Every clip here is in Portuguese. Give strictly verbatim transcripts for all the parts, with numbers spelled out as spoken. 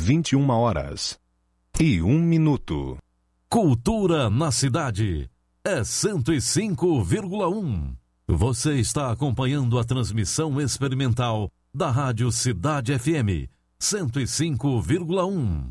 vinte e uma horas e um minuto. Cultura na cidade é cento e cinco vírgula um. Você está acompanhando a transmissão experimental da Rádio Cidade F M cento e cinco vírgula um.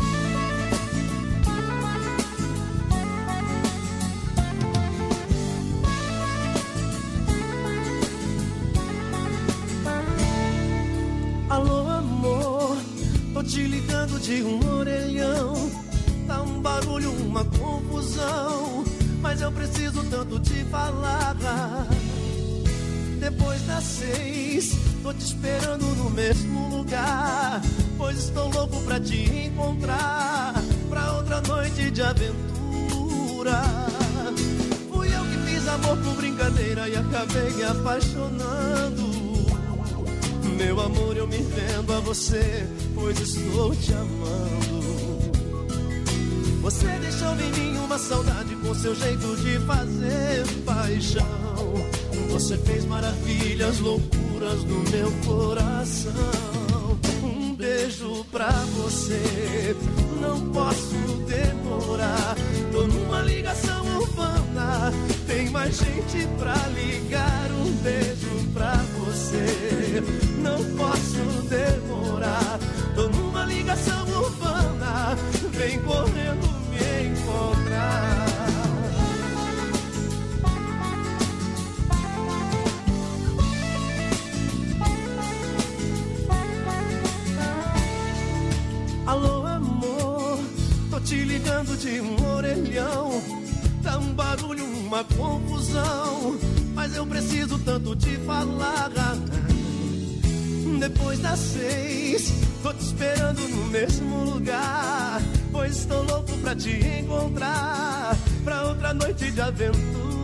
Alô, amor, tô te ligando de um orelhão. Tá um barulho, uma confusão, mas eu preciso tanto te falar. Depois das seis, tô te esperando no mesmo lugar, pois estou louco pra te encontrar, pra outra noite de aventura. Fui eu que fiz amor por brincadeira e acabei me apaixonando. Meu amor, eu me vendo a você, pois estou te amando. Você deixou em mim uma saudade com seu jeito de fazer paixão. Você fez maravilhas, loucuras no meu coração. Um beijo pra você, não posso demorar. Tô numa ligação urbana, tem mais gente pra ligar. Um beijo pra você, não posso demorar. Tô numa ligação urbana, vem correndo me encontrar. Alô, amor, tô te ligando de um orelhão. Tá um barulho, uma confusão, mas eu preciso tanto te falar. Depois das seis, tô te esperando no mesmo lugar, pois estou louco pra te encontrar, pra outra noite de aventura.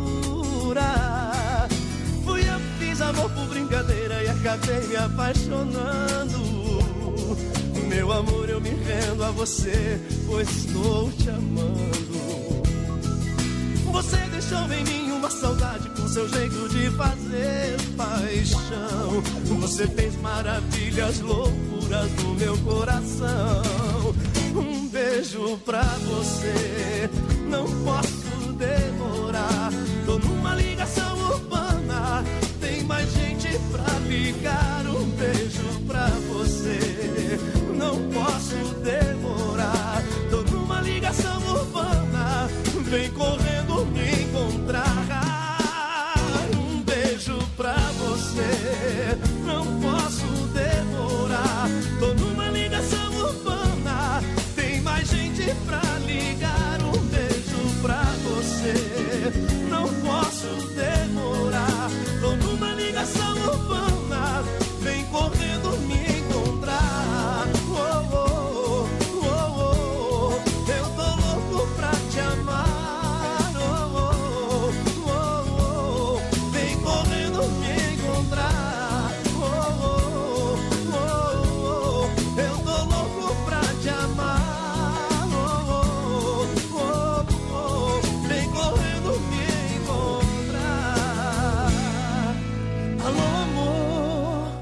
Fui eu que fiz amor por brincadeira e acabei me apaixonando. Meu amor, eu me rendo a você, pois estou te amando. Você deixou em mim uma saudade com seu jeito de fazer paixão. Você fez maravilhas, loucuras no meu coração. Um beijo pra você, não posso demorar. Tô numa ligação urbana, tem mais gente pra ligar. Um beijo pra você, não posso demorar. Tô numa ligação urbana, vem correndo me encontrar. Um beijo pra você, não posso demorar. Tô numa ligação urbana, tem mais gente pra ligar. Um beijo pra você, não posso demorar. Tô numa ligação urbana, vem correndo me encontrar. Oh, oh, oh, oh, oh. Eu tô louco pra te amar. Oh, oh, oh, oh. Vem correndo me encontrar. Oh, oh, oh, oh. Eu tô louco pra te amar. Oh, oh, oh, oh. Vem correndo me encontrar. Alô, amor.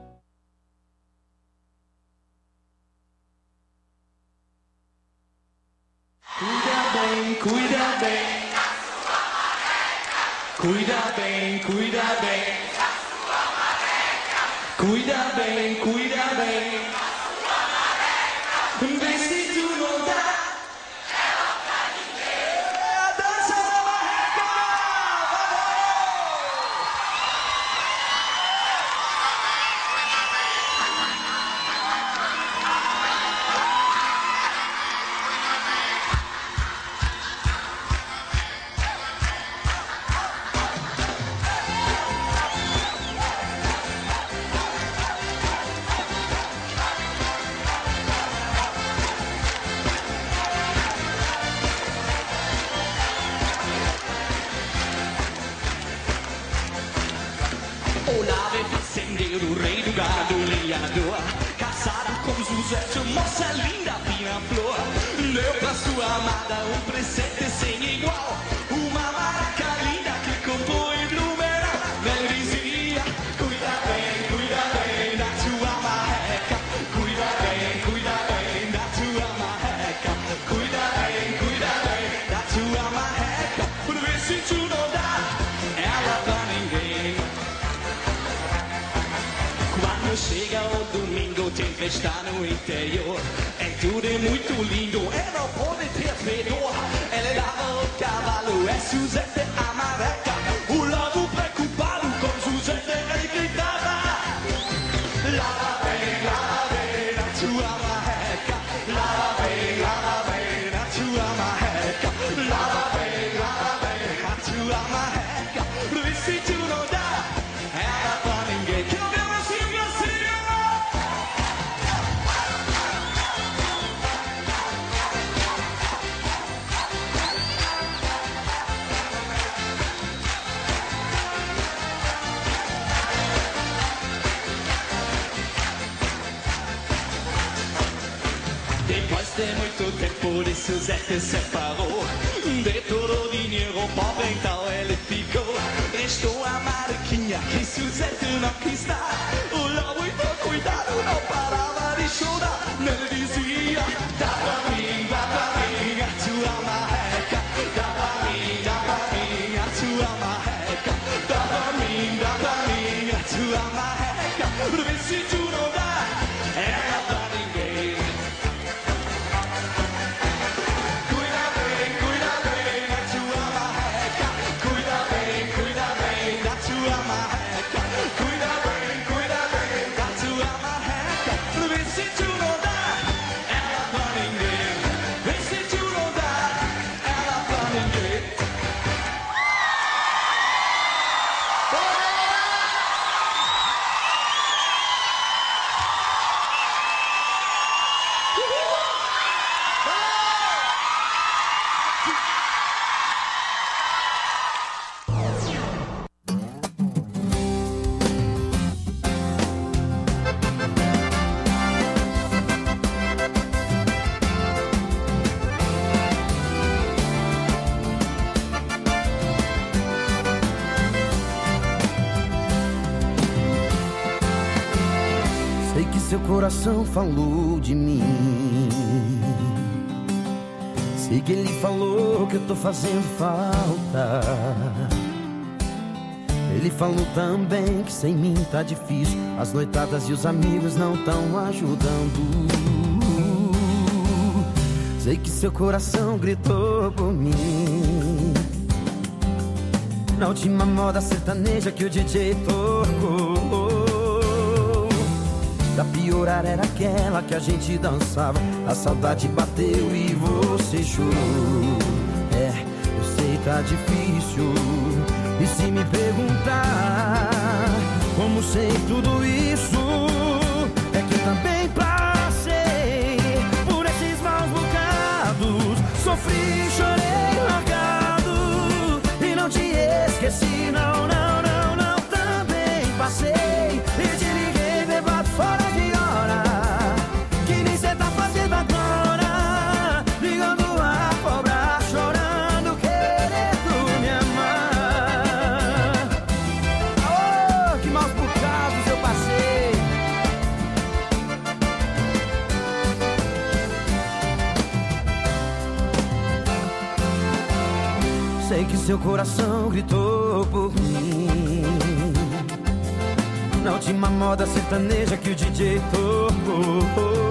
Cuida bem, cuida bem. Cuida bem, cuida bem. Cuida bem, cuida bem. Vê se tu não dá. É a dança da marreca. Olá, bebê, sendeiro, rei do gado, lenhador. Casado com José, moça linda, fina flor. Deu pra sua amada um presente sem igual. Uma maraca linda que comprou em Blumenau. Não dizia, cuida bem, cuida bem da sua marreca. Cuida bem, cuida bem Quando chega o domingo tem festa no interior. É tudo muito lindo, é não pode ter fedor. Ele lava o cavalo, é Suzette a marreca. O lobo preocupado com Suzette ele gritava: lava bem, lava bem na tua marreca. Lava bem, lava bem na tua marreca. Lava bem, lava bem na tua marreca. Vê se tu não dá ela pra ninguém. Que eu vejo assim, assim. Depois de muito tempo de Suzette separou. De todo o dinheiro pobre então ele ficou. Restou a marquinha que Suzette não quis dar. O lobo então cuidado não parava de chorar. Ele dizia: dá pra mim, dá pra mim a tua marreca. Dá pra mim, dá pra mim a tua marreca. Dá pra mim, dá pra mim a tua marreca. Vê se tu não dá ela pra ninguém. Cuida bem, cuida bem da tua marreca. Cuida bem, cuida bem da tua marreca. Cuida bem, cuida bem da tua marreca. Vê se tu não dá ela pra ninguém. Vê se tu não dá ela pra ninguém. Sei que seu coração falou de mim. Sei que ele falou que eu tô fazendo falta. Ele falou também que sem mim tá difícil. As noitadas e os amigos não tão ajudando. Sei que seu coração gritou por mim na última moda sertaneja que o D J tocou. Pra piorar era aquela que a gente dançava. A saudade bateu e você chorou. É, eu sei tá difícil. E se me perguntar como sei tudo isso, é que eu também passei por esses maus bocados. Sofri, chorei, largado e não te esqueci, não, não, não, não. Também passei e te liguei bebado fora de hora, que nem cê tá fazendo agora, ligando a cobrar, chorando, querendo me amar. Oh, que maus bocados eu passei. Sei que seu coração gritou por mim na última moda sertaneja que o D J tocou.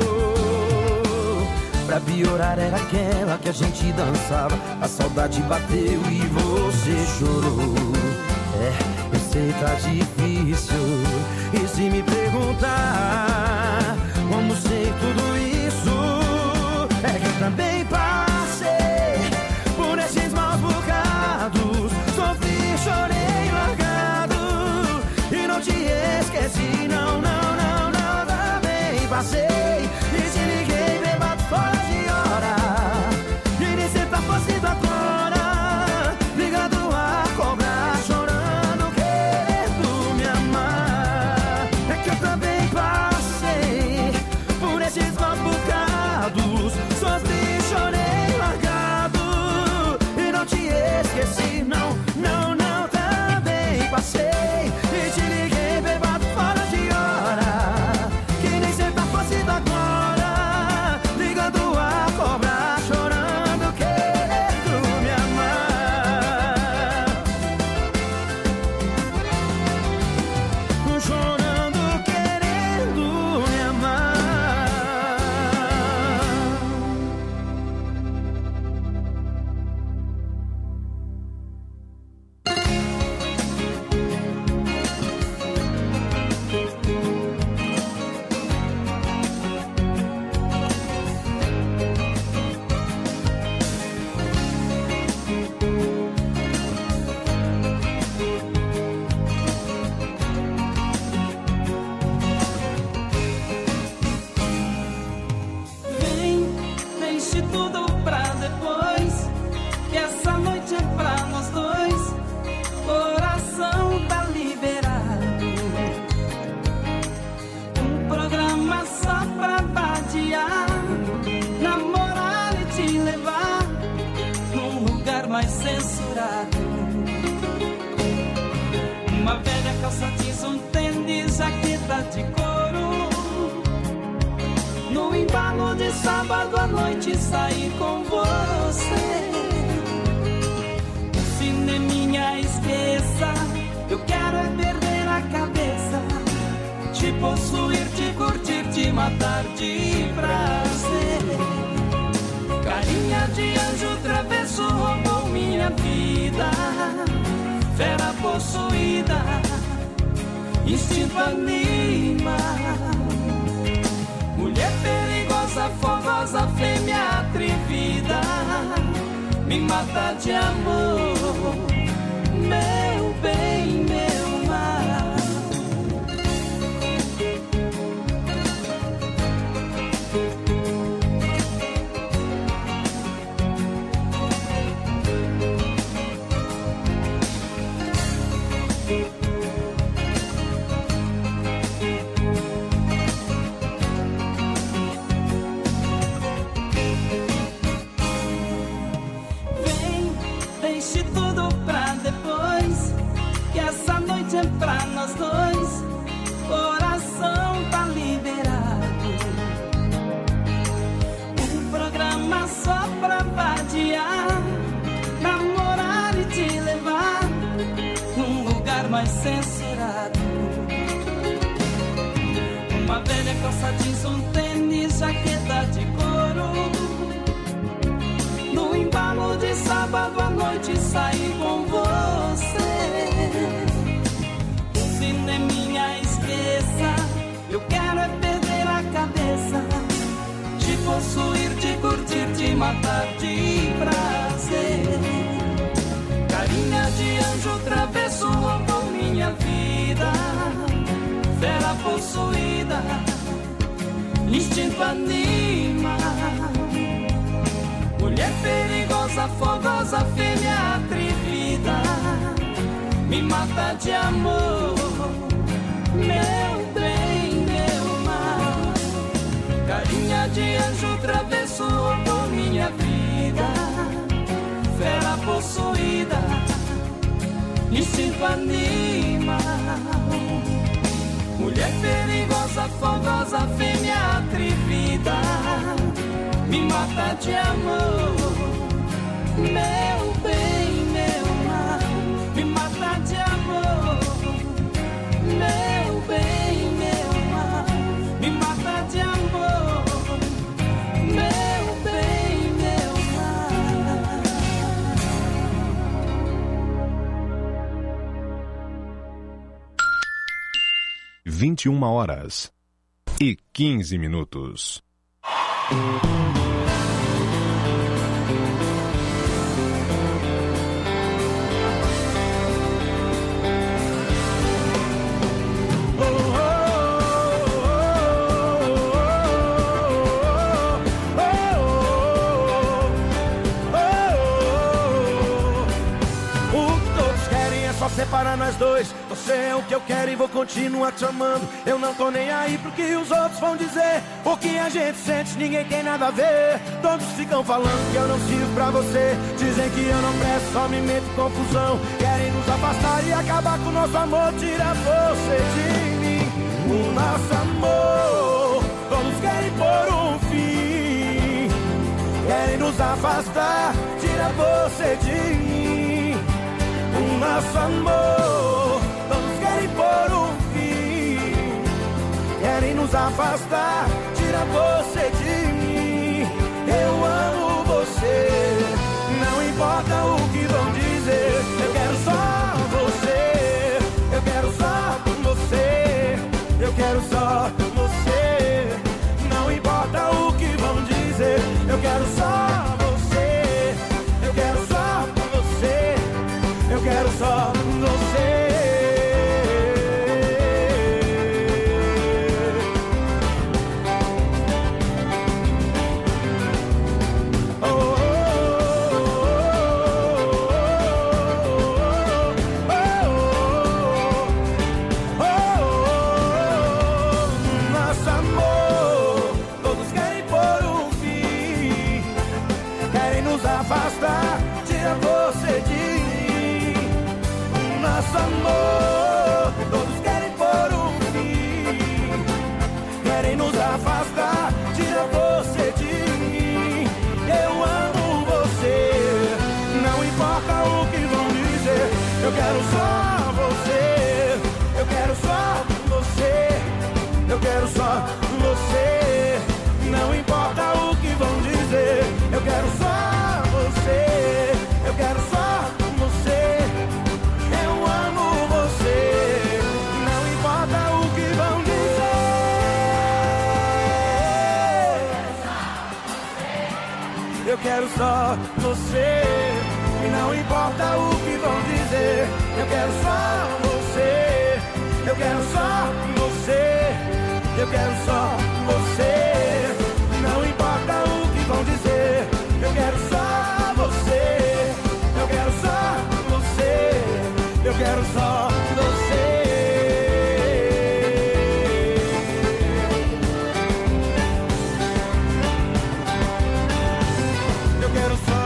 Pra piorar era aquela que a gente dançava. A saudade bateu e você chorou. É, eu sei tá difícil. E se me perguntar como sei tudo isso, é que eu também passei por esses maus bocados. Sofri, chorei, largado e não te esqueci, não, não, não, não. Também passei e te liguei bebado fora de hora, e nem cê tá fazendo agora, ligado a cobrar, chorando, querendo me amar. É que eu também passei Uma velha calça jeans, um tênis, jaqueta de couro. No embalo de sábado à noite sair com você. O cineminha esqueça, eu quero é perder a cabeça. Te possuir, te curtir, te matar de prazer. Carinha de anjo travesso roubou minha vida. Fera possuída, instinto anima. Mulher perigosa, fogosa, fêmea atrevida. Me mata de amor, meu bem, meu mal. É pra nós dois, coração tá liberado. Um programa só pra vadiar, namorar e te levar num lugar mais censurado. Uma velha calça jeans, um tênis, jaqueta de couro. No embalo de sábado à noite sair com você. Cineminha esqueça, eu quero é perder a cabeça. Te possuir, te curtir, te matar de prazer. Carinha de anjo travesso roubou minha vida. Fera possuída, instinto anima. Mulher perigosa, fogosa, fêmea atrevida. Me mata de amor, meu bem, meu mal. Carinha de anjo travesso roubou minha vida. Fera possuída, instinto anima. Mulher perigosa, fogosa, fêmea atrevida. Me mata de amor, meu bem, meu mal. Me mata de amor, meu bem, meu mal. Me mata de amor, meu bem, meu mal. vinte e uma horas e quinze minutos. Separa nós dois, você é o que eu quero e vou continuar te amando. Eu não tô nem aí pro que os outros vão dizer. O que a gente sente, ninguém tem nada a ver. Todos ficam falando que eu não sirvo pra você. Dizem que eu não presto, só me meto em confusão. Querem nos afastar e acabar com o nosso amor. Tira você de mim, o nosso amor. Todos querem pôr um fim. Querem nos afastar, tira você de mim, o nosso amor. Todos querem pôr um fim. Querem nos afastar, tira você de mim. Eu amo você, não importa o que vão dizer. Eu quero só você, eu quero só você. Eu quero só você, não importa o que vão dizer. Eu quero só você, eu quero só você. Eu quero só você. quero só você. E não importa o que vão dizer, eu quero só você. Eu quero só você. Eu quero só você. Não importa o que vão dizer, eu quero só você. Eu quero só você. Eu quero só você. Eu quero só.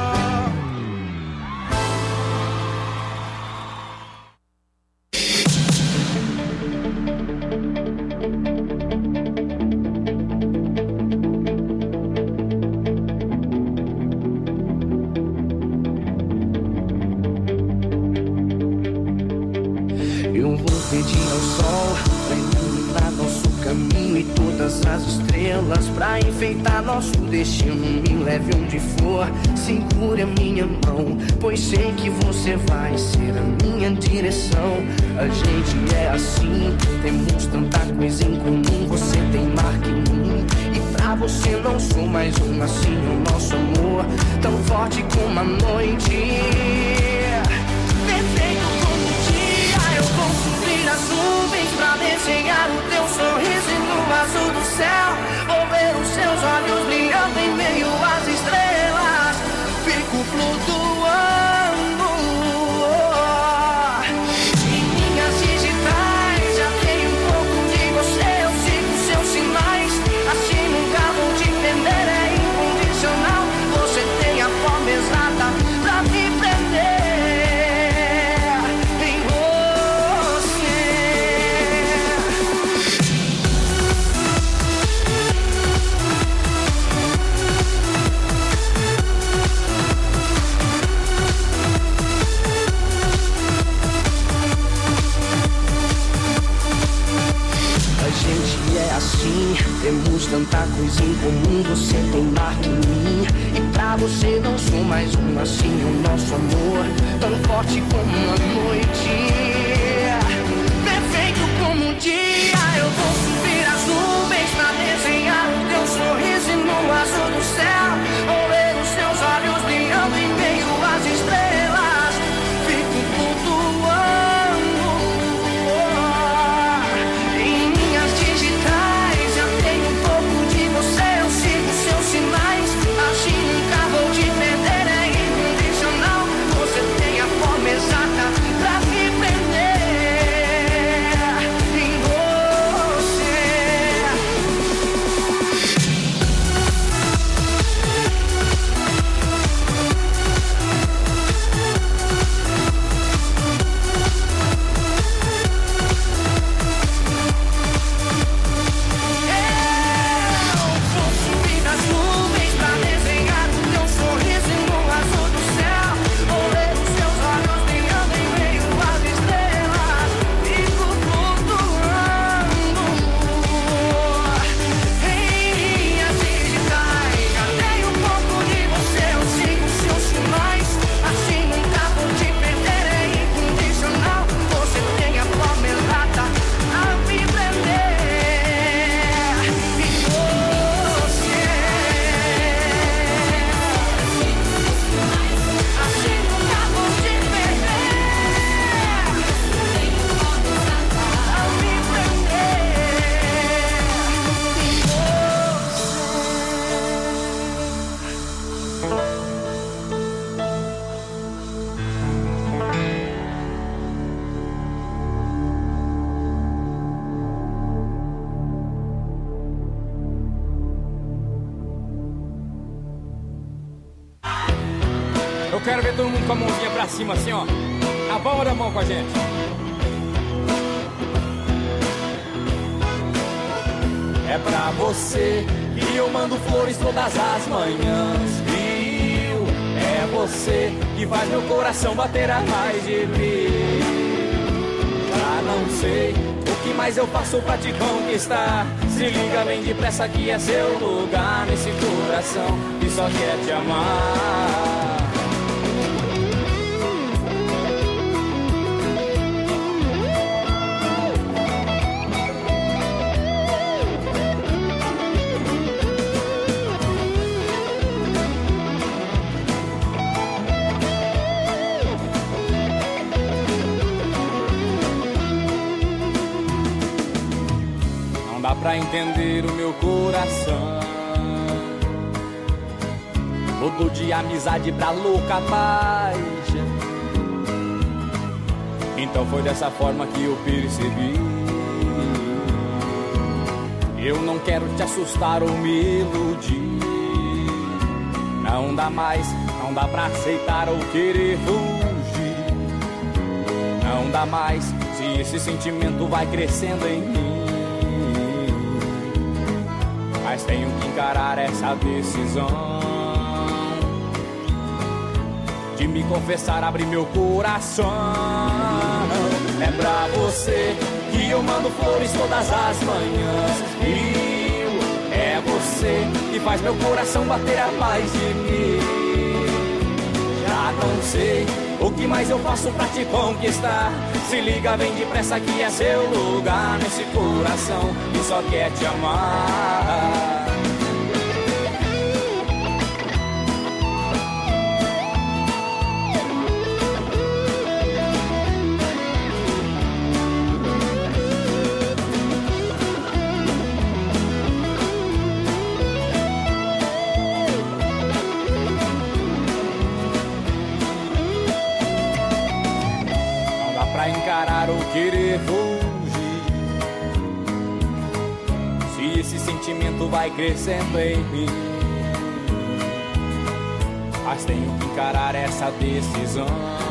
Pedir ao sol pra iluminar nosso caminho e todas as estrelas pra enfeitar nosso destino. Me leve onde for, segure a minha mão, pois sei que você vai ser a minha direção. A gente é assim, temos tanta coisa em comum. Você tem marca em mim e pra você não sou mais um. Assim o nosso amor, tão forte como a noite. Perfeito como o dia, eu vou subir as nuvens pra desenhar o teu sorriso e no azul do céu vou ver os seus olhos brilhando em meio às estrelas. Fico flutuando em minhas digitais. Já tenho um pouco de você, eu sigo seus sinais. Assim nunca vou te perder, é incondicional. Você tem a forma exata pra me prender. Assim, temos tanta coisa em comum. Você tem marca em mim e pra você não sou mais um. Assim o nosso amor, tão forte como a noite. Perfeito como o dia, eu vou subir as nuvens pra desenhar o teu sorriso e no azul do céu vou ver os teus olhos brilhando em meio às estrelas. Fico flutuando em minhas digitais. Já tenho um pouco de você, eu sigo seus sinais. Assim nunca vou te perder, é incondicional. Você tem a forma exata pra me prender em você. Eu quero ver todo mundo com a mãozinha pra cima, assim, ó. A palma da mão com a gente. É pra você que eu mando flores todas as manhãs, viu? É você que faz meu coração bater a mais de mil. Ah, não sei o que mais eu faço pra te conquistar. Se liga bem depressa que é seu lugar nesse coração que só quer te amar. dá pra entender o meu coração. Mudou de amizade pra louca paixão. Então foi dessa forma que eu percebi. Eu não quero te assustar ou me iludir. Não dá mais, não dá pra aceitar ou querer fugir. Não dá mais, se esse sentimento vai crescendo em mim. Mas tenho que encarar essa decisão de me confessar, abrir meu coração. É pra você que eu mando flores todas as manhãs. Rio, é você que faz meu coração bater a mais de mim. Já não sei o que mais eu faço pra te conquistar. Se liga, vem depressa que é seu lugar nesse coração que só quer te amar. Encarar ou querer fugir. Se esse sentimento vai crescendo em mim. Mas tenho que encarar essa decisão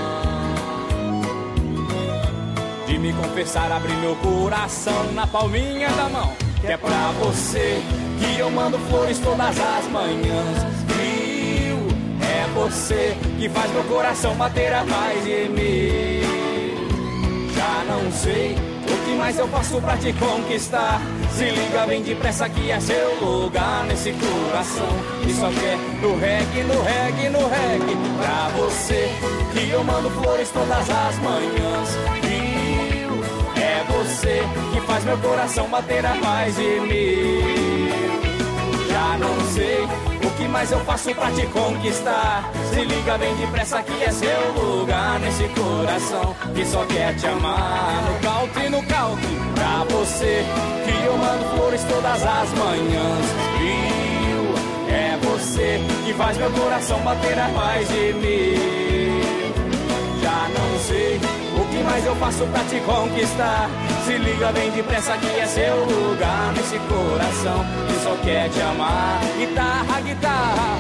de me confessar, abrir meu coração na palminha da mão. Que é pra você que eu mando flores todas as manhãs. Rio, é você que faz meu coração bater a mais de mim. Já não sei o que mais eu faço pra te conquistar. Se liga, vem depressa que é seu lugar nesse coração que só quer no reggae, no reggae, no reggae. Pra você que eu mando flores todas as manhãs. Rio, é você que faz meu coração bater a mais de mim. Já não sei o que mais eu faço pra te conquistar. Se liga, vem depressa que é seu lugar nesse coração que só quer te amar. No country, no country, pra você que eu mando flores todas as manhãs. Rio, é você que faz meu coração bater a mais de mim. Já não sei o que mais eu faço pra te conquistar. Se liga, vem depressa que é seu lugar nesse coração que só quer te amar. Guitarra, guitarra.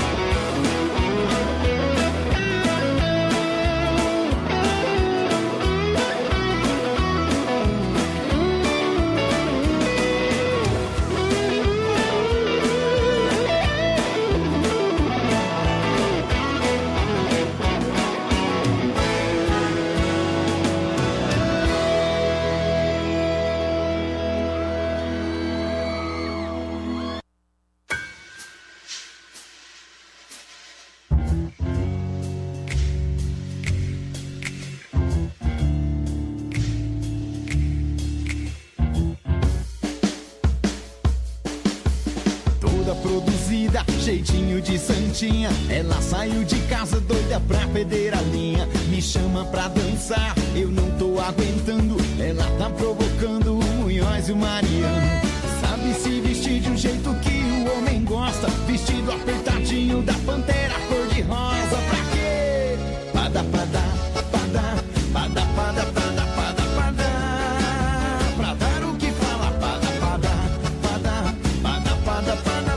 Produzida, jeitinho de santinha. Ela saiu de casa doida pra perder a linha. Me chama pra dançar, eu não tô aguentando. Ela tá provocando o Munhoz e o Mariano. Sabe se vestir de um jeito que o homem gosta. Vestido apertadinho da Pantera cor de rosa. Pra quê? Pada, pada, pada, pada, pada, pada, pada, pada. Pra dar o que fala, pada, pada, pada, pada, pada, pada.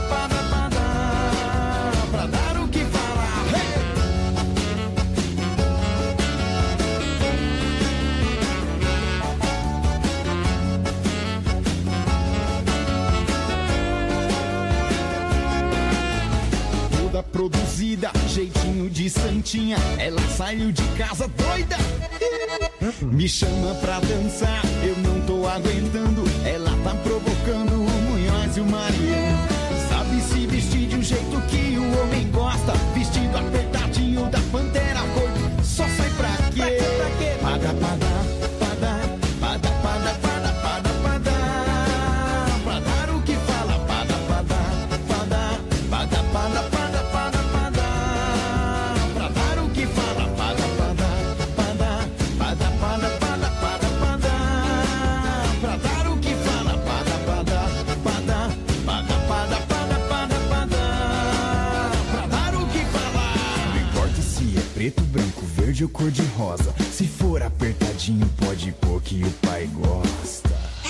Produzida, jeitinho de santinha. Ela saiu de casa doida. Me chama pra dançar, eu não tô aguentando. Ela tá provocando o Munhoz e o Mariano. Sabe se vestir de um jeito que o homem gosta. Vestido apertadinho da Pantera cor. Só sai pra quê? Pada, pada, pada, pada, pada, pada, pada, pada. Pra dar o que fala, pada, pada, pada, pada, pada, pada. Pra verde ou cor de rosa. Se for apertadinho, pode pôr que o pai gosta.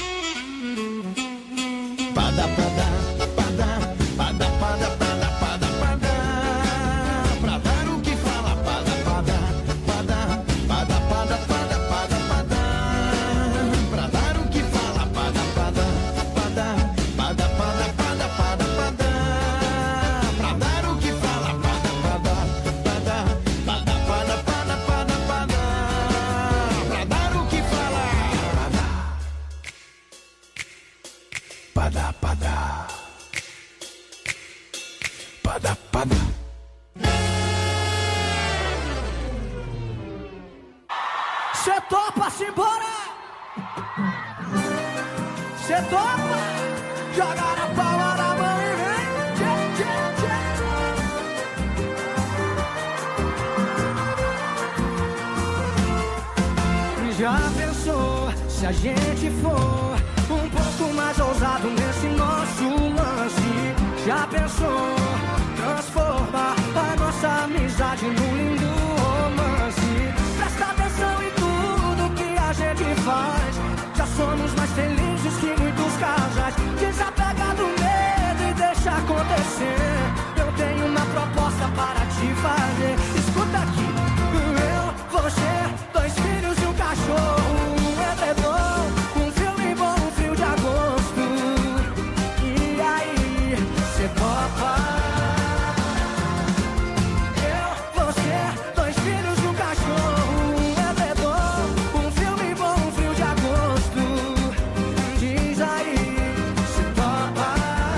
Pada, pada, pada, pada, pada, pada, pada, pada. Pra dar o que fala, pada, pada, pada, pada, pada, pada, pada, pada. Pra dar o que fala, pada, pada, pada, pada, pada, pada, pada, pada. Pra dar o que fala, pada, pada, pada, pada, pada, pada, pada, pada. Pra dar o que fala, pada, pada, pada, pada. Cê topa-se embora? Cê topa? Joga na palma da mão e vem. Tchê, tchê, tchê, tchê. Já pensou se a gente for um pouco mais ousado nesse nosso lance? Já pensou transformar a nossa amizade num lindo romance? Presta atenção em tudo que a gente faz. Já somos mais felizes que muitos casais. Desapega do medo e deixa acontecer. Eu tenho uma proposta para te fazer. Escuta aqui. Eu, você, dois filhos e um cachorro, um edredom, um filme bom, um frio de agosto. E aí, cê topa? Eu, você, dois filhos e um cachorro, um edredom, um filme bom, um frio de agosto. Diz aí, cê topa?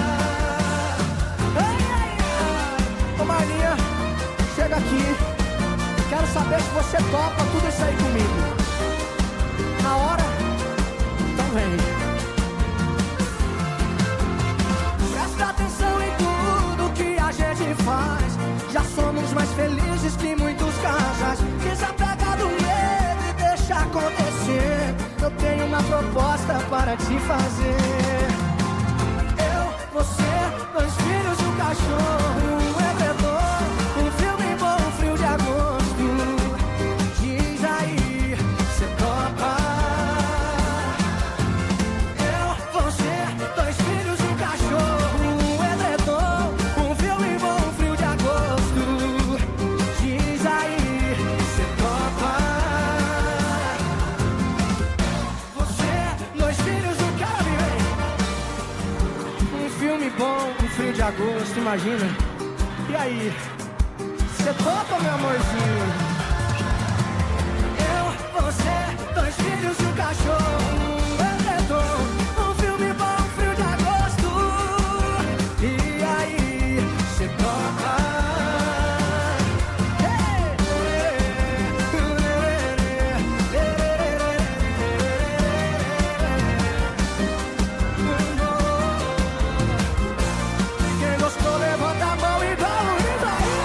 Ai, ai, ai. Ô Marlinha, chega aqui. Quero saber se você topa tudo isso aí comigo. Na hora? Então vem. Presta atenção em tudo que a gente faz. Já somos mais felizes que muitos casais. Desapega do medo e deixa acontecer. Eu tenho uma proposta para te fazer. Eu, você, dois filhos e um cachorro, um edredom, um filme bom, um frio de agosto. Diz aí, cê topa? Eu, você, dois filhos e um cachorro, um edredom, um filme bom, um frio de agosto. Diz aí, cê topa? Você, dois filhos, um cara vem. Um filme bom, um frio de agosto, imagina. E aí, cê topa, meu amorzinho? Eu, você, dois filhos e um cachorro, um edredom, um filme bom, um frio de agosto. E aí, cê topa? Quem gostou, levanta a mão e dá um grito aí.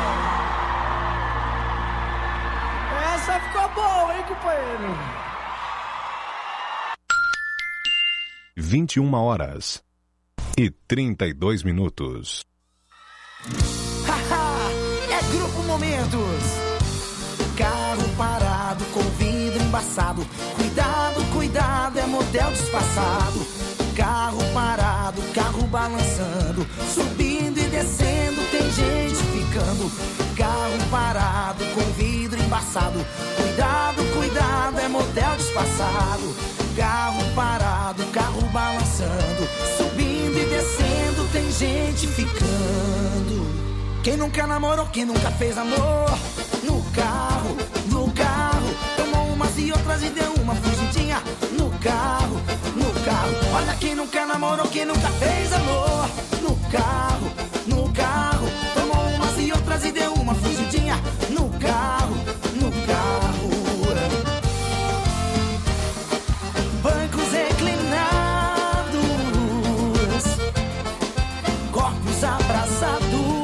Essa ficou boa, hein, companheiro? vinte e uma horas e trinta e dois minutos. Haha, é Grupo Momentos. Carro parado com vidro embaçado. Cuidado, cuidado, é motel disfarçado. Carro parado, carro balançando, subindo e descendo, tem gente ficando. Carro parado com vidro embaçado. Cuidado, cuidado, é motel disfarçado. Carro parado, carro balançando, subindo e descendo, tem gente ficando. Quem nunca namorou, quem nunca fez amor? No carro, no carro, tomou umas e outras e deu uma fugidinha. No carro, no carro, olha quem nunca namorou, quem nunca fez amor. No carro, no carro, tomou umas e outras e deu uma fugidinha. No carro, no carro. Bancos reclinados, corpos abraçados,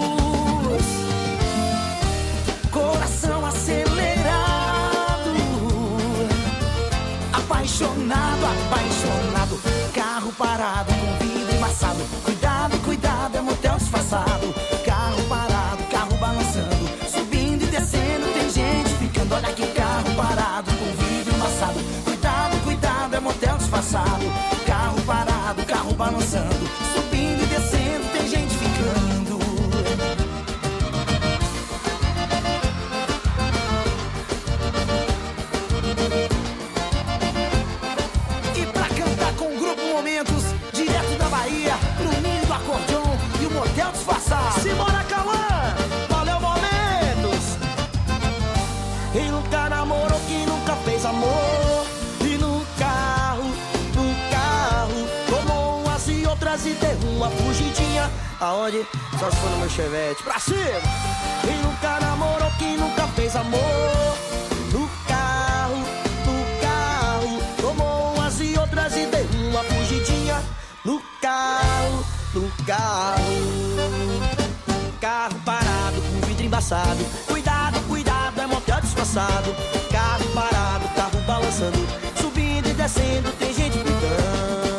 coração acelerado, apaixonado, apaixonado. Carro parado com vidro embaçado. Cuidado, cuidado, é motel disfarçado. Carro parado, carro balançando, subindo e descendo, tem gente ficando. embaçado, carro parado, carro balançando, subindo e descendo, tem gente ficando. E pra cantar com o grupo Momentos, direto da Bahia, Bruninho do acordeon e o motel disfarçado. Simbora, Cauã! Valeu, Momentos! Quem nunca namorou, quem nunca fez amor, e no carro, no carro, tomou umas e outras e deu uma fugidinha. Aonde? Só se for no meu Chevette. Pra cima! Quem nunca namorou, quem nunca fez amor, no carro, no carro, tomou umas e outras e deu uma fugidinha. No carro, no carro, carro parado com vidro embaçado. Cuidado, cuidado, é motel disfarçado. Carro parado, carro balançando, subindo e descendo, tem gente gritando.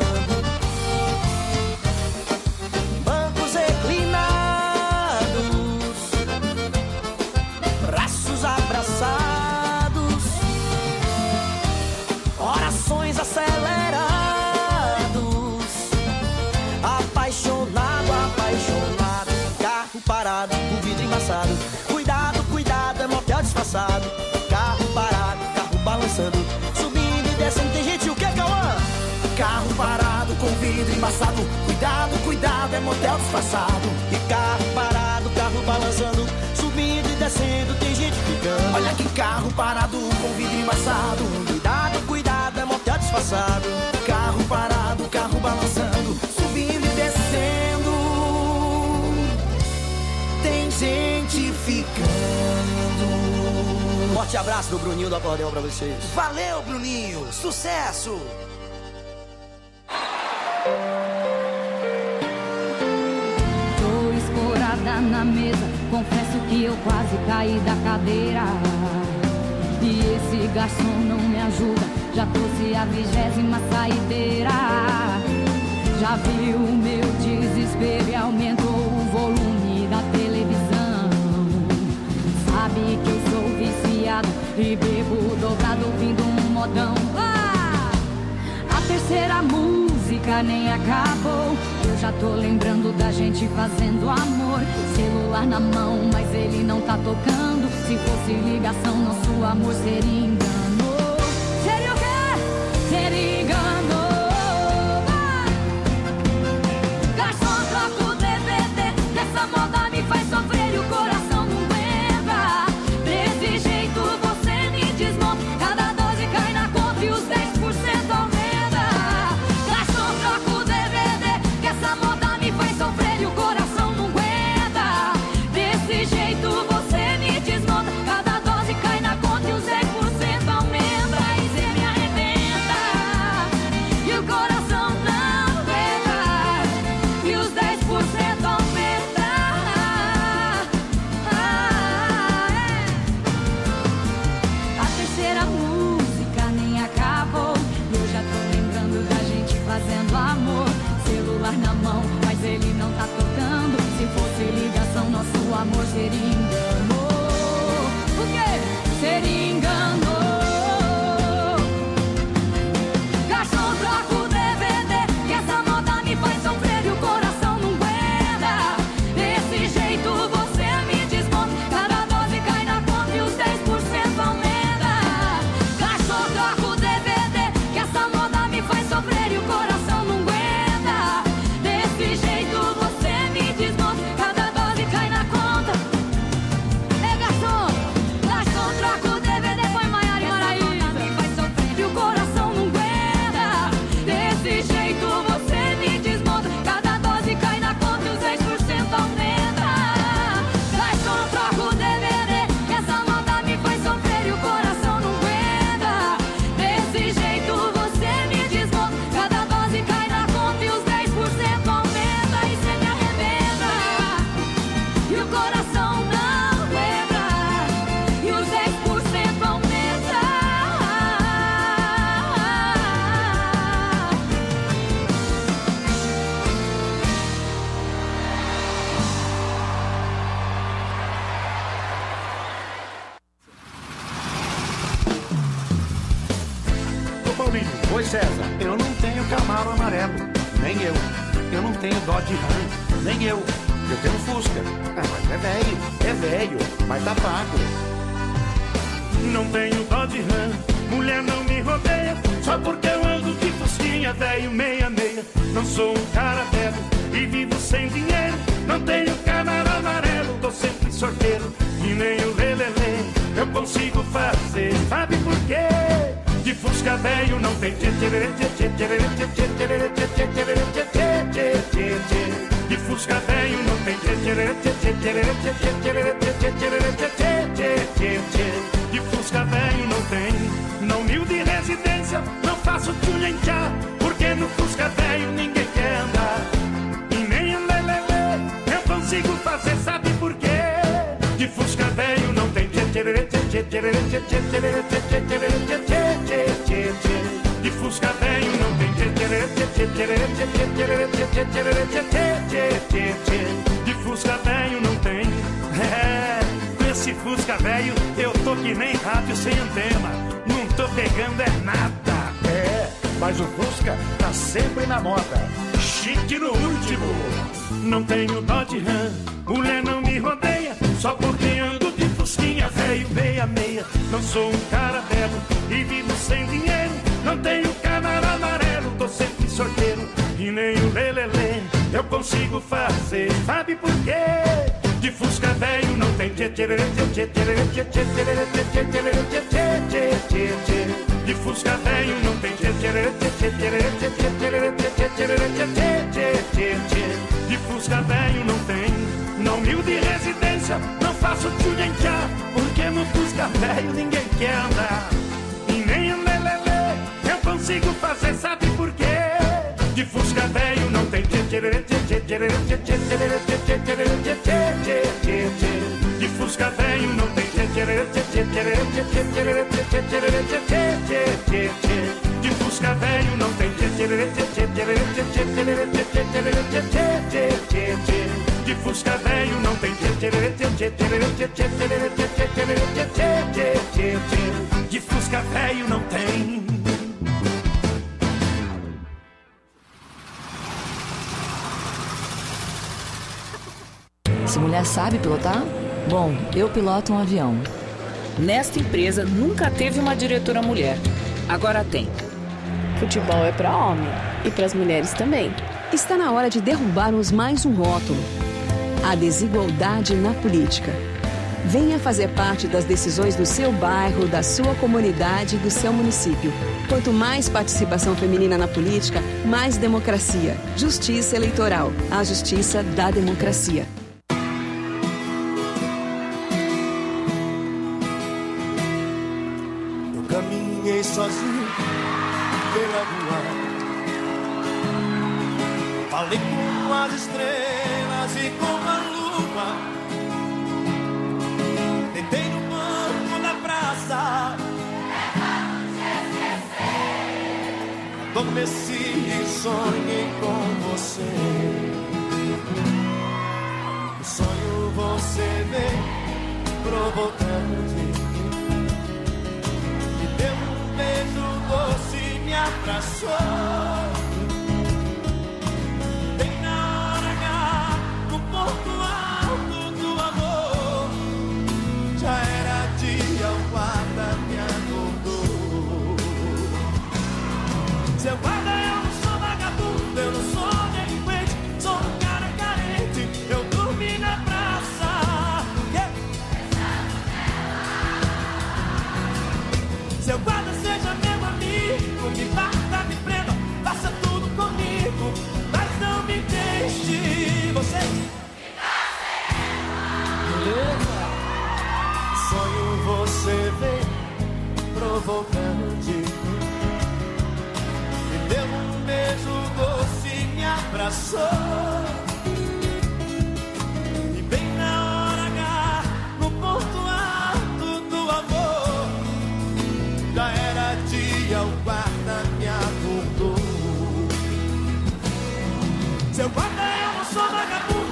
Bancos reclinados, braços abraçados, orações aceleradas. Apaixonado, apaixonado, carro parado, com vidro embaçado. Cuidado, cuidado, é motel disfarçado. Carro parado, carro balançando, subindo e descendo, tem gente o que, Cauã? Carro parado, com vidro embaçado. Cuidado, cuidado, é motel disfarçado. E carro parado, carro balançando, subindo e descendo, tem gente ficando. Olha que carro parado, com vidro embaçado. Cuidado, cuidado, é motel disfarçado. Carro parado, carro balançando, subindo e descendo, tem gente ficando. Forte abraço do Bruninho do acordeão pra vocês. Valeu, Bruninho! Sucesso! Tô escorada na mesa, confesso que eu quase caí da cadeira. E esse garçom não me ajuda, já trouxe a vigésima saideira. Já viu o meu desespero e aumentou o volume da televisão. Sabe que eu sou viciado e bebo dobrado ouvindo um modão. Ah! A terceira música nem acabou, eu já tô lembrando da gente fazendo amor. Celular na mão, mas ele não tá tocando. Se fosse ligação, nosso amor seria engano. Seria o quê? Seria engano. Garçom, troca o D V D, essa moda me faz sofrer e o coração não aguenta. Desse jeito você me desmonta, cada doze cai na conta e os dez por cento aumenta. Garçom, troca o D V D, que essa moda me faz sofrer e o coração não aguenta. Desse jeito você me desmonta, cada dose cai na conta e os dez por cento aumenta. E você me arrebenta e o coração não aguenta, e os dez por cento aumenta. Ah, é. A terceira música nem acabou, eu já tô lembrando da gente fazendo amor. Celular na mão, mas ele não tá tocando. Se fosse ligação, nosso amor seria engano. O quê? Seria engano. Garçom, troca o D V D, que essa moda me faz sofrer e o coração não aguenta. Desse jeito você me desmonta, cada dose cai na conta e os dez por cento aumenta. Garçom, troca o D V D, que essa moda me faz sofrer e o coração não aguenta. Desse jeito você me desmonta, cada dose cai na conta Eu não tenho Camaro amarelo, nem eu. Eu não tenho Dodge Ram, nem eu. Eu tenho Fusca. Ah, mas é velho, é velho, mas tá pago. Não tenho Dodge Ram, mulher não me rodeia. Só porque eu ando de Fusquinha, velho, meia meia. Não sou um cara velho e vivo sem dinheiro. Não tenho Camaro amarelo, tô sempre sorteiro. E nem o lelelê eu consigo fazer. Sabe por quê? De Fusca velho não tem tchê tchê tchê tchê tchê tchê tchê tchê tchê tchê tchê tchê. De Fusca velho não tem tchê tchê tchê tchê tchê tchê tchê tchê tchê tchê. De Fusca velho não tem. Não humilde residência, não faço tchulhenchá, porque no Fusca velho ninguém quer andar. E nem o lelelê eu consigo fazer, sabe por quê? De Fusca velho não tem tchê tchê tchê tchê tchê tchê tchê tchê tchê tchê tchê. De Fusca velho não tem tchê tchê tchê tchê tchê tchê tchê tchê tchê tchê. De Fusca velho não tem. É, com esse Fusca velho eu tô que nem rádio sem antena. Não tô pegando é nada. É, mas o Fusca tá sempre na moda. Chique no último. Não tenho Dodge Ram, mulher não me rodeia. Só porque ando de Fusquinha, velho, meia meia. Não sou um cara belo e vivo sem dinheiro. Não tenho Camaro amarelo, tô sempre sorteiro. E nem o lelelê eu consigo fazer. Sabe por quê? De Fusca velho não tem tchê tchê tchê tchê tchê tchê tchê tchê tchê tchê. De Fusca velho não tem tchê tchê tchê tchê tchê tchê tchê tchê tchê. De Fusca velho não tem. Não humilde residência, não faço tchulhenchá, porque no Fusca velho ninguém quer andar. E nem o lelelê eu consigo fazer, sabe por quê? De Fusca velho não tem tchê tchê tchê tchê tchê tchê tchê tchê tchê. De Fusca velho não tem tchê tchê tchê tchê tchê tchê tchê tchê. De Fusca velho não tem tchê tchê tchê tchê tchê tchê tchê tchê. De Fusca velho não tem tchê tchê tchê tchê tchê tchê tchê. De Fusca velho não tem. Essa mulher sabe pilotar? Bom, eu piloto um avião. Nesta empresa nunca teve uma diretora mulher. Agora tem. Futebol é para homem e para as mulheres também. Está na hora de derrubarmos mais um rótulo: a desigualdade na política. Venha fazer parte das decisões do seu bairro, da sua comunidade e do seu município. Quanto mais participação feminina na política, mais democracia. Justiça eleitoral. A justiça da democracia. Eu caminhei sozinho pela rua, falei com as estrelas e com a lua. Deitei no banco da praça, adormeci e sonhei com você. No sonho você veio provocante, me deu um beijo doce e me abraçou. Bem na hora H, no ponto alto do amor, já era dia, o guarda me acordou. Seu guarda, eu não sou vagabundo, eu não sou delinquente, sou um cara carente, eu dormi na praça. Yeah. Seu guarda, seja meu amigo, me bata, me prenda, faça tudo comigo, mas não me deixe. Você beleza? Sonho você vem provocante, me deu um beijo doce e me abraçou. E bem na hora H, no ponto alto do amor, já era dia, o guarda me acordou. Seu guarda, eu não sou vagabundo,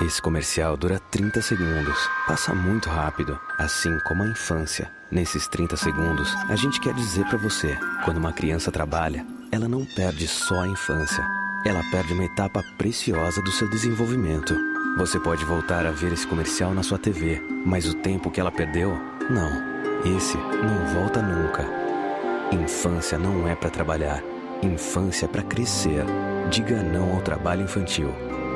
Esse comercial dura trinta segundos. Passa muito rápido, assim como a infância. Nesses trinta segundos, a gente quer dizer pra você, quando uma criança trabalha, ela não perde só a infância. Ela perde uma etapa preciosa do seu desenvolvimento. Você pode voltar a ver esse comercial na sua T V, mas o tempo que ela perdeu, não. Esse não volta nunca. Infância não é pra trabalhar. Infância é pra crescer. Diga não ao trabalho infantil.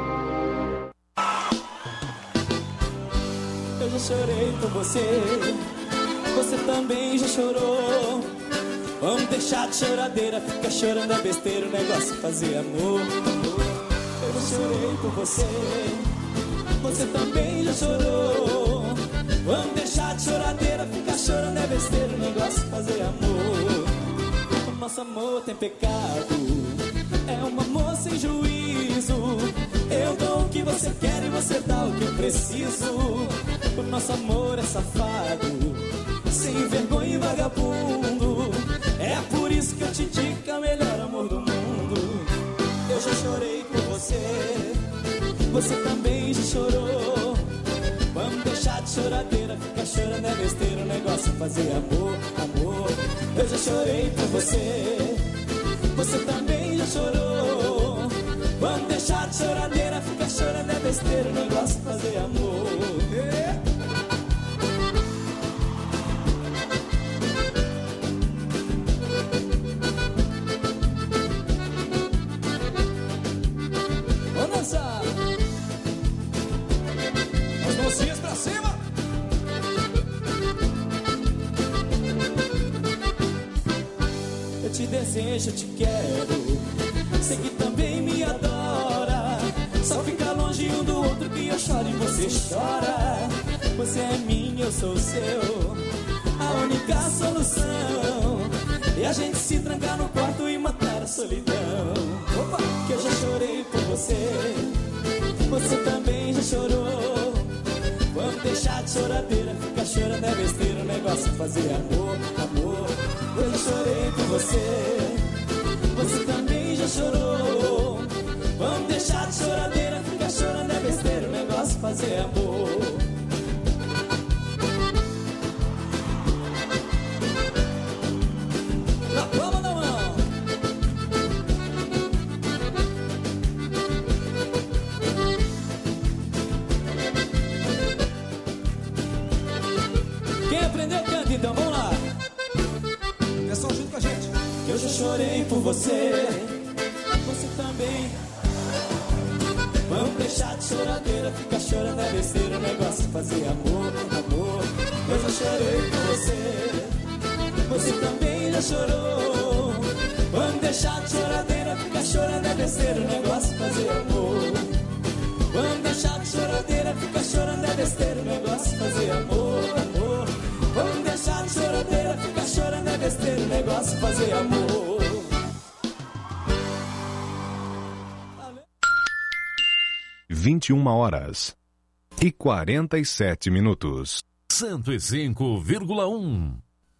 Eu já chorei por você, você também já chorou. Vamos deixar de choradeira, fica chorando é besteira, o negócio é fazer amor. Eu já chorei por você, você também já chorou. Vamos deixar de choradeira, fica chorando é besteira, o negócio é fazer amor. O nosso amor tem pecado, é um amor sem juízo. Eu dou o que você quer e você dá o que eu preciso. O nosso amor é safado, sem vergonha e vagabundo. É por isso que eu te digo que é o melhor amor do mundo. Eu já chorei por você, você também já chorou. Vamos deixar de choradeira, fica chorando é besteira, o negócio é fazer amor, amor. Eu já chorei por você, você também já chorou. Vamos deixar de choradeira, fica chorando é besteira, o negócio é fazer amor. É. As mãozinhas pra cima. Eu te desejo, eu te quero, sei que também me adora. Só fica longe um do outro que eu choro e você chora. Você é minha, eu sou seu, a única solução é a gente se trancar no quarto e matar a solidão. Opa! Que eu já chorei por você, você também já chorou. Vamos deixar de choradeira, fica chorando é besteira, o negócio é fazer amor, amor. Eu já chorei por você, você também já chorou. Vamos deixar de choradeira, fica chorando é besteira, o negócio é fazer amor. Na palma da mão. Quem aprendeu canta então, vamos lá. Pessoal junto com a gente. Eu já chorei por você, você também. Vamos deixar de choradeira, fica chorando é besteira, o negócio é fazer amor, amor. Eu já chorei por você, você também já chorou. Vamos deixar de choradeira, fica chorando é besteira, o negócio é fazer amor. Vamos deixar de choradeira, fica chorando é besteira, o negócio é fazer amor, amor. Vamos deixar de choradeira, fica chorando é besteira, o negócio é fazer amor. vinte e uma horas e quarenta e sete minutos. cento e cinco vírgula um.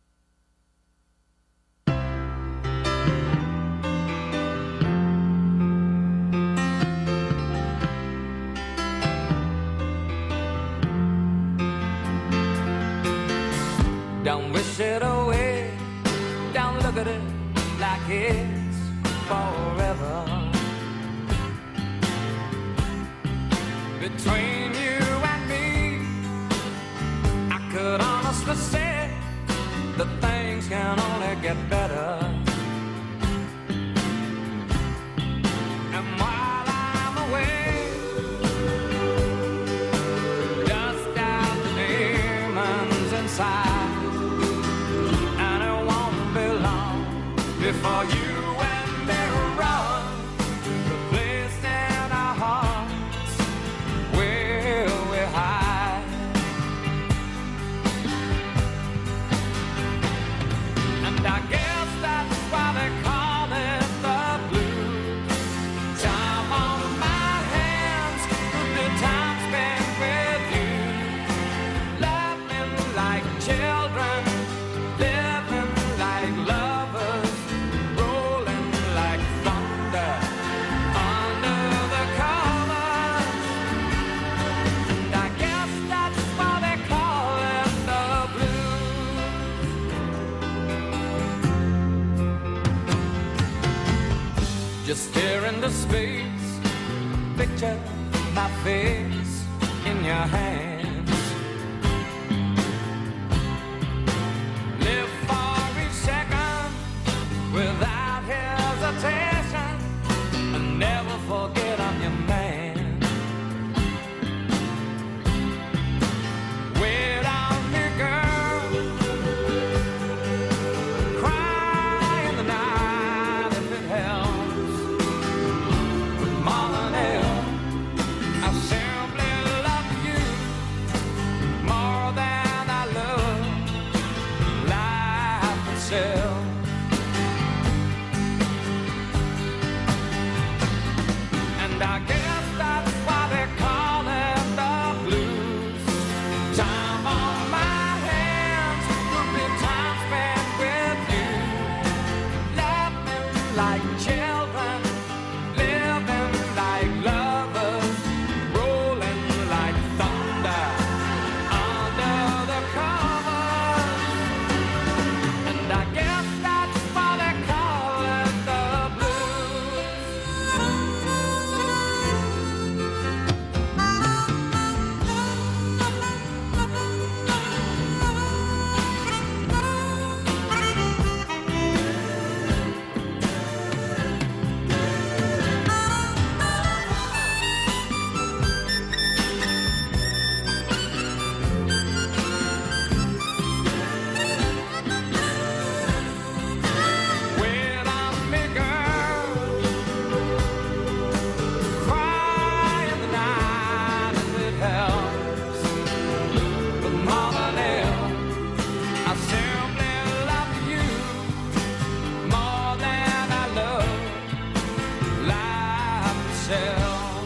Don't wish it away, don't look at it like it's forever. Between you and me, I could honestly say that things can only get better. And while I'm away, dust out the demons inside, and it won't be long before you and me run to the place in our hearts where we hide. And I guess that's why they call it the blues. Time on my hands, good time spent with you, laughing like children, living like lovers, roll Just stare into space, picture my face in your hands. Live for each second without hesitation, and never forget I'm your man. Wait on me, girl, cry in the night if it helps. More than ever, I simply love you, more than I love life itself. And I guess that's why they call it the blues. Time on my hands could be time spent with you. Laughing like children, living like lovers, rolling like thunder under the covers. And I guess that's why they call it the blues. Wait on me, girl, cry in the night if it helps. But more than ever, I simply love you, more than I love life itself.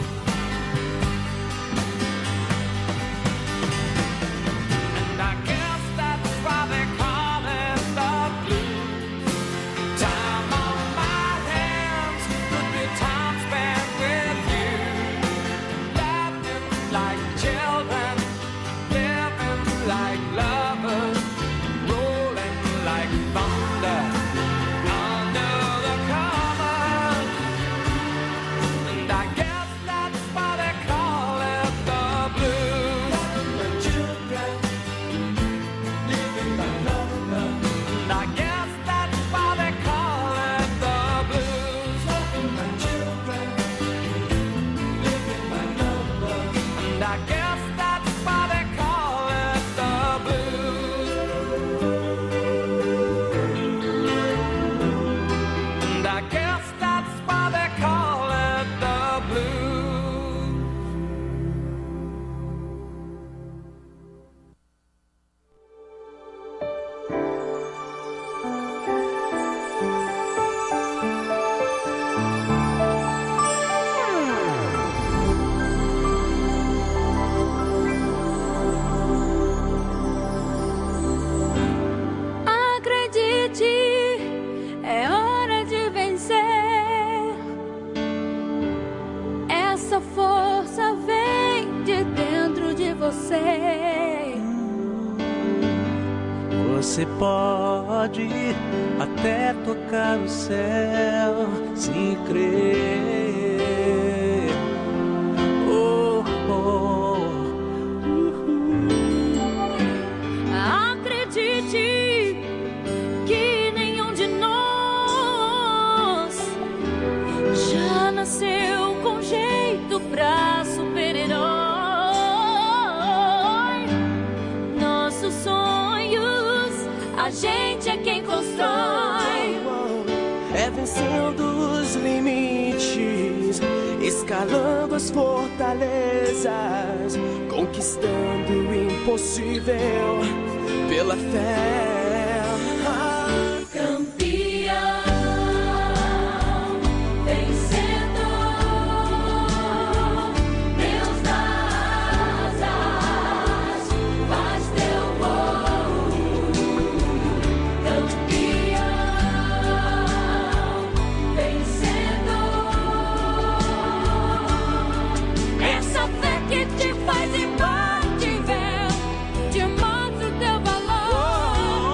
And I guess that's why they call it the blues. Time on my hands could be time spent with you. Laughing like children, living like lovers, rolling like thunder under the covers. And I guess that's why they call it the blues. Laughing like children, living like lovers. And I guess that's why they call it the blues. Laughing like children, living like lovers. And I guess that's why they call it the blues. And I guess that's why they call it the blues. Acredite, é hora de vencer. Essa força vem de dentro de você. Você pode até tocar o céu se crer. Oh, oh, Acredite que nenhum de nós já nasceu com jeito pra super-herói. Nossos sonhos, a gente é quem constrói. é vencendo os limites, escalando as fortalezas, conquistando o impossível pela fé. Ah, Campeão, vencedor, Deus das asas, faz teu voo. Campeão, vencedor, essa fé que te faz imbatível, te mostra o teu valor.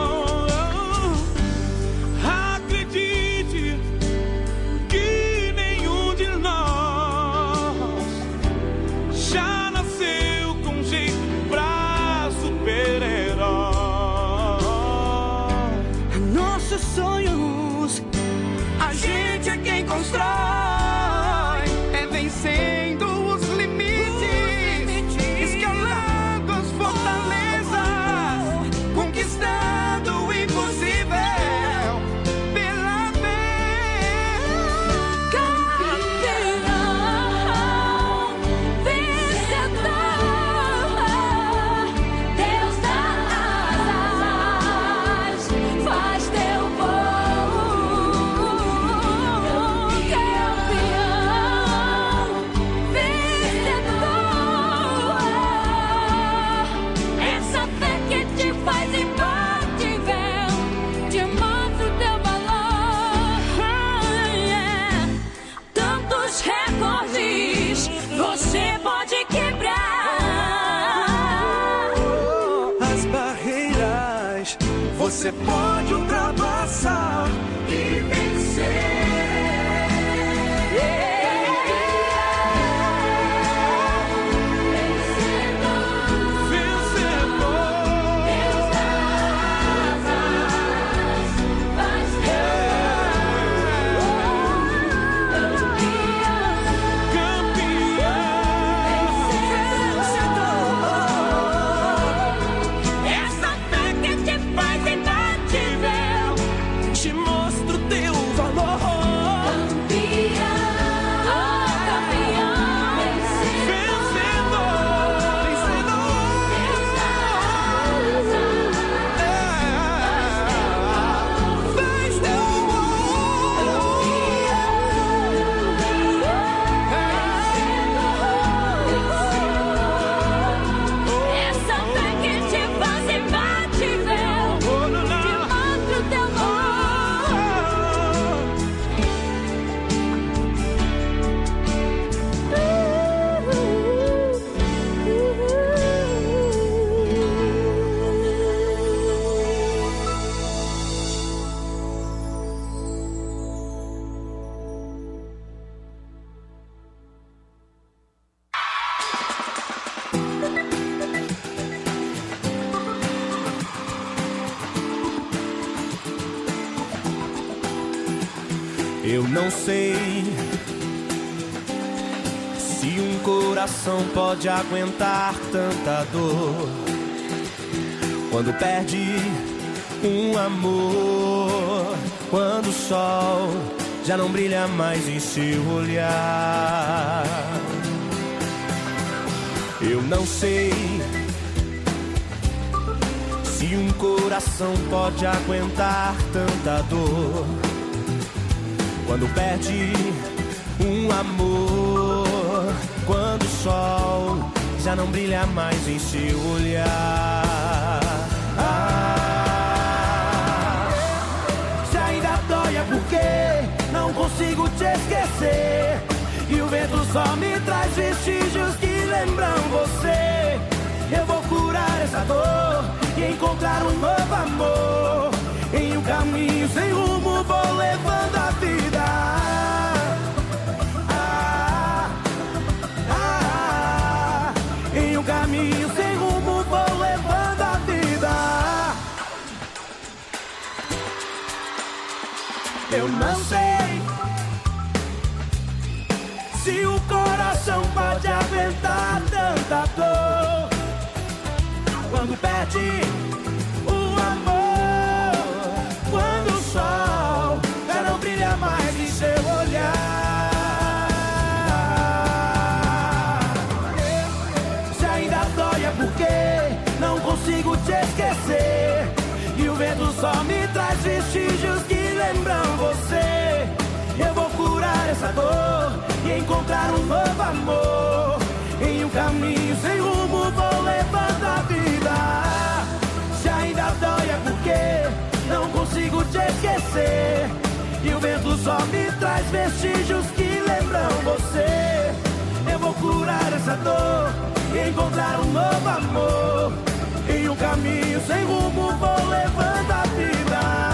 você pode ultrapassar e vencer. Eu não sei se um coração pode aguentar tanta dor quando perde um amor, quando o sol já não brilha mais em seu olhar. Eu não sei se um coração pode aguentar tanta dor quando perde um amor, quando o sol já não brilha mais em seu olhar. Ah, se ainda dói é porque não consigo te esquecer, e o vento só me traz vestígios que lembram você. Eu vou curar essa dor e encontrar um novo amor. Em um caminho sem rumo vou levando a vida. Ah, ah, ah. Em um caminho sem rumo vou levando a vida. Eu não sei se o coração pode aguentar tanta dor quando perde o amor, quando o sol já não brilha mais em seu olhar. Se ainda dói é porque não consigo te esquecer, e o vento só me traz vestígios que lembram você. Eu vou curar essa dor e encontrar um novo amor. Em um caminho sem rumo vou levando a vida. Se ainda dói é porque não consigo te esquecer, e o vento só me traz vestígios que lembram você. Eu vou curar essa dor e encontrar um novo amor. Em um caminho sem rumo vou levando a vida.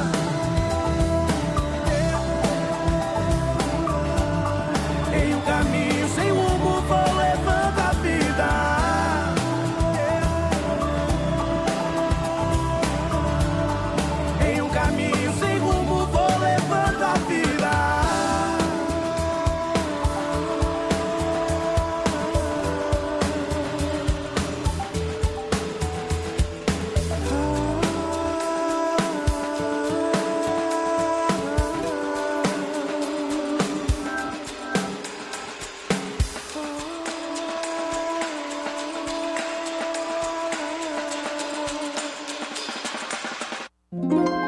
Em um caminho sem rumo vou levando a vida. Em um caminho sem rumo vou levando a vida. Música